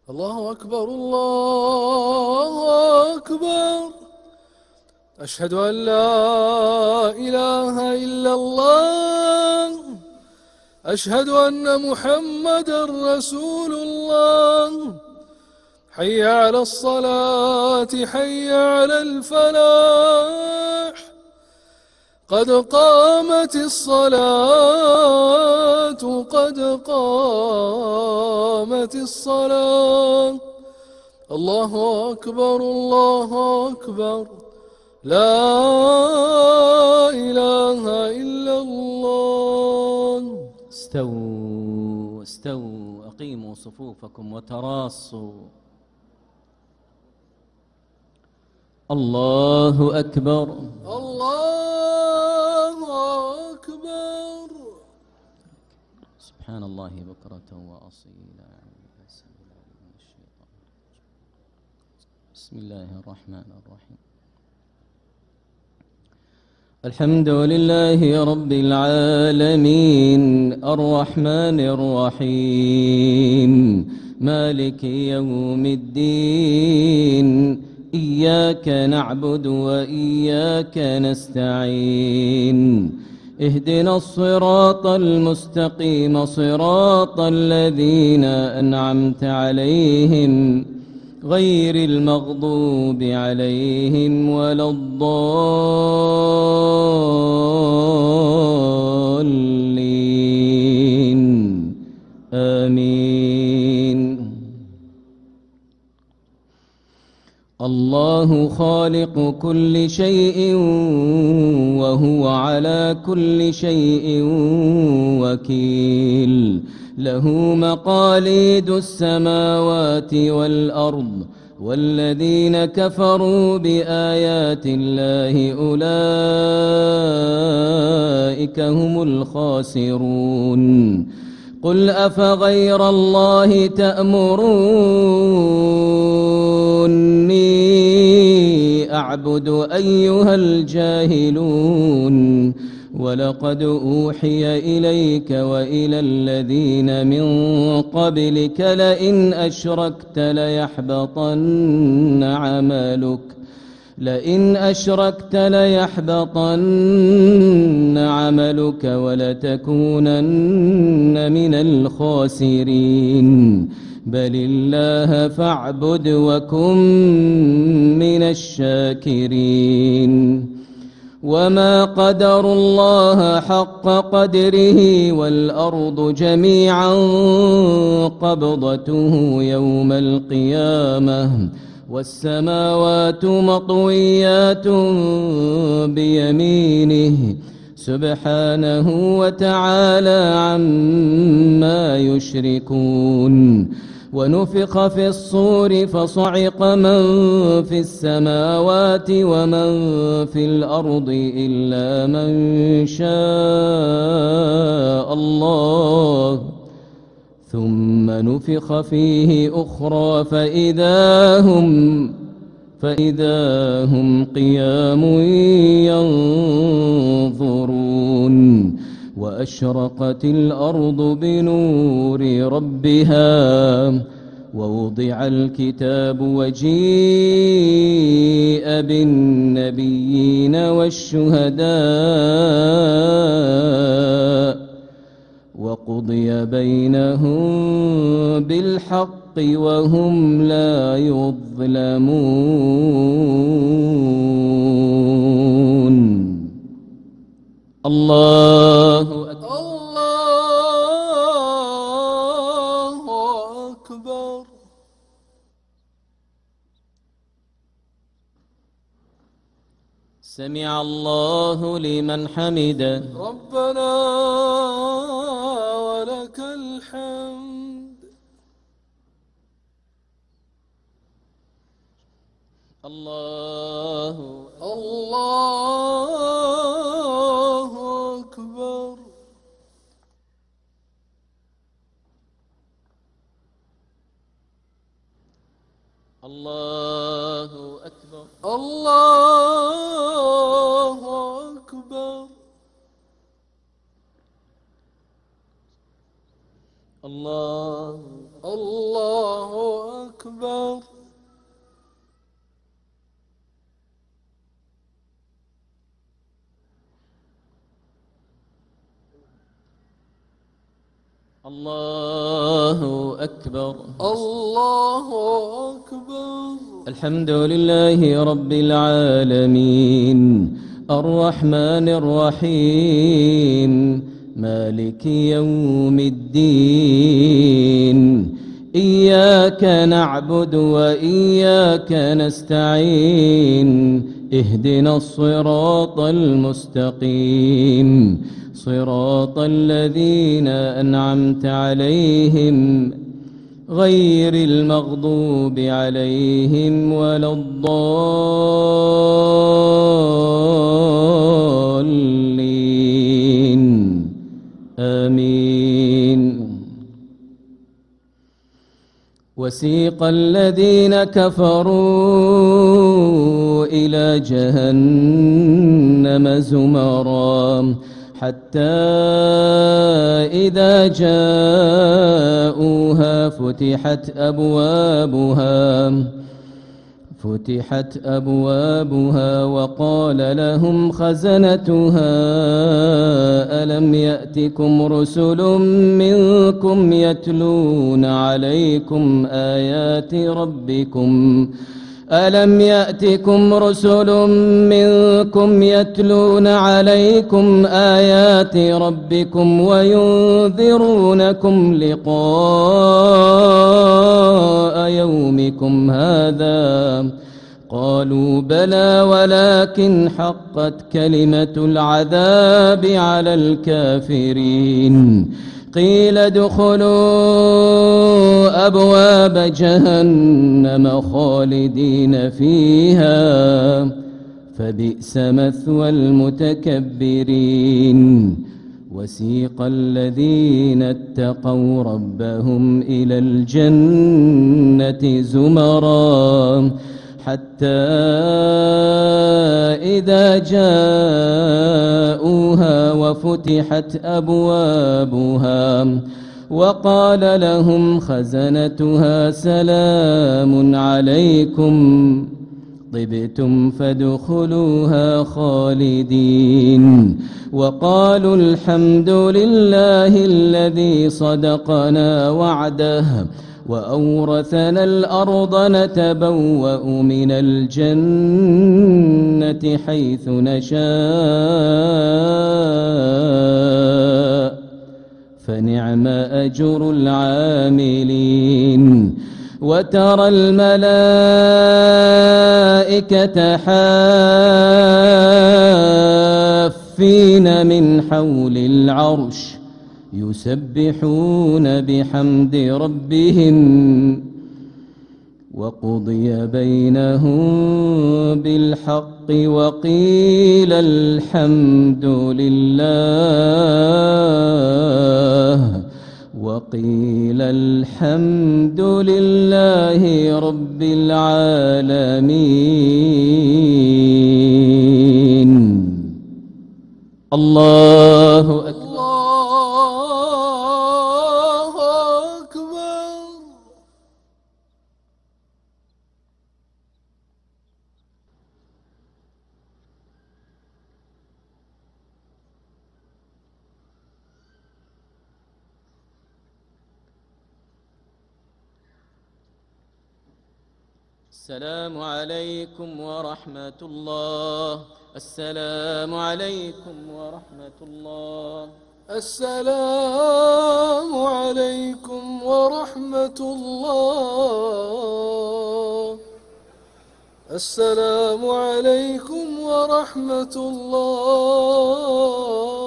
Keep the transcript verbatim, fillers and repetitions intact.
الله أكبر الله أكبر. أشهد أن لا إله إلا الله. أشهد أن محمدا رسول الله. حي على الصلاة حي على الفلاح. قد قامت الصلاة قد قامت الصلاة. الله أكبر الله أكبر. لا إله إلا الله. استووا استووا أقيموا صفوفكم وتراصوا. الله أكبر الله أكبر. سبحان الله بكرة وأصيلا. بسم الله الرحمن الرحيم. الحمد لله رب العالمين الرحمن الرحيم مالك يوم الدين. إياك نعبد وإياك نستعين. اهدنا الصراط المستقيم صراط الذين أنعمت عليهم غير المغضوب عليهم ولا الضالين. آمين. الله خالق كل شيء وهو على كل شيء وكيل. له مقاليد السماوات والأرض والذين كفروا بآيات الله أولئك هم الخاسرون. قل أفغير الله تأمروني أعبد أيها الجاهلون. ولقد أوحي إليك وإلى الذين من قبلك لئن أشركت ليحبطن عملك لئن أشركت ليحبطن عملك ولتكونن من الخاسرين. بل الله فاعبد وكن من الشاكرين. وما قدروا الله حق قدره والأرض جميعا قبضته يوم القيامة والسماوات مطويات بيمينه سبحانه وتعالى عما يشركون. ونفخ في الصور فصعق من في السماوات ومن في الأرض إلا من شاء الله ثم نفخ فيه أخرى فإذا هم فإذا هم قيام ينظرون. وأشرقت الأرض بنور ربها ووضع الكتاب وجيء بالنبيين والشهداء وقضي بينهم بالحق وهم لا يظلمون. الله أكبر الله أكبر. سمع الله لمن حمده. ربنا ولك الحمد. الله الله أكبر. الله أكبر. الله أكبر. الله الله أكبر. الله أكبر. الله أكبر. الحمد لله رب العالمين الرحمن الرحيم مالك يوم الدين إياك نعبد وإياك نستعين اهدنا الصراط المستقيم صراط الذين أنعمت عليهم غير المغضوب عليهم ولا الضالين آمين. وسيق الذين كفروا إلى جهنم زمرا حتى إذا جاءوها فتحت أبوابها فتحت أبوابها وقال لهم خزنتها ألم يأتكم رسل منكم يتلون عليكم آيات ربكم ألم يأتكم رسل منكم يتلون عليكم آيات ربكم وينذرونكم لقاء يومكم هذا قالوا بلى ولكن حقت كلمة العذاب على الكافرين قيل ادخلوا أبواب جهنم خالدين فيها فبئس مثوى المتكبرين. وسيق الذين اتقوا ربهم إلى الجنة زمرا حتى إذا جاءوها وفتحت أبوابها وقال لهم خزنتها سلام عليكم طبتم فادخلوها خالدين وقالوا الحمد لله الذي صدقنا وعده وأورثنا الأرض نتبوأ من الجنة حيث نشاء فنعم أجر العاملين. وترى الملائكة حافين من حول العرش يسبحون بحمد ربهم وقضي بينهم بالحق وقيل الحمد لله وقيل الحمد لله رب العالمين. الله أكبر. السلام عليكم ورحمة الله. السلام عليكم ورحمة الله. السلام عليكم ورحمة الله. السلام عليكم ورحمة الله.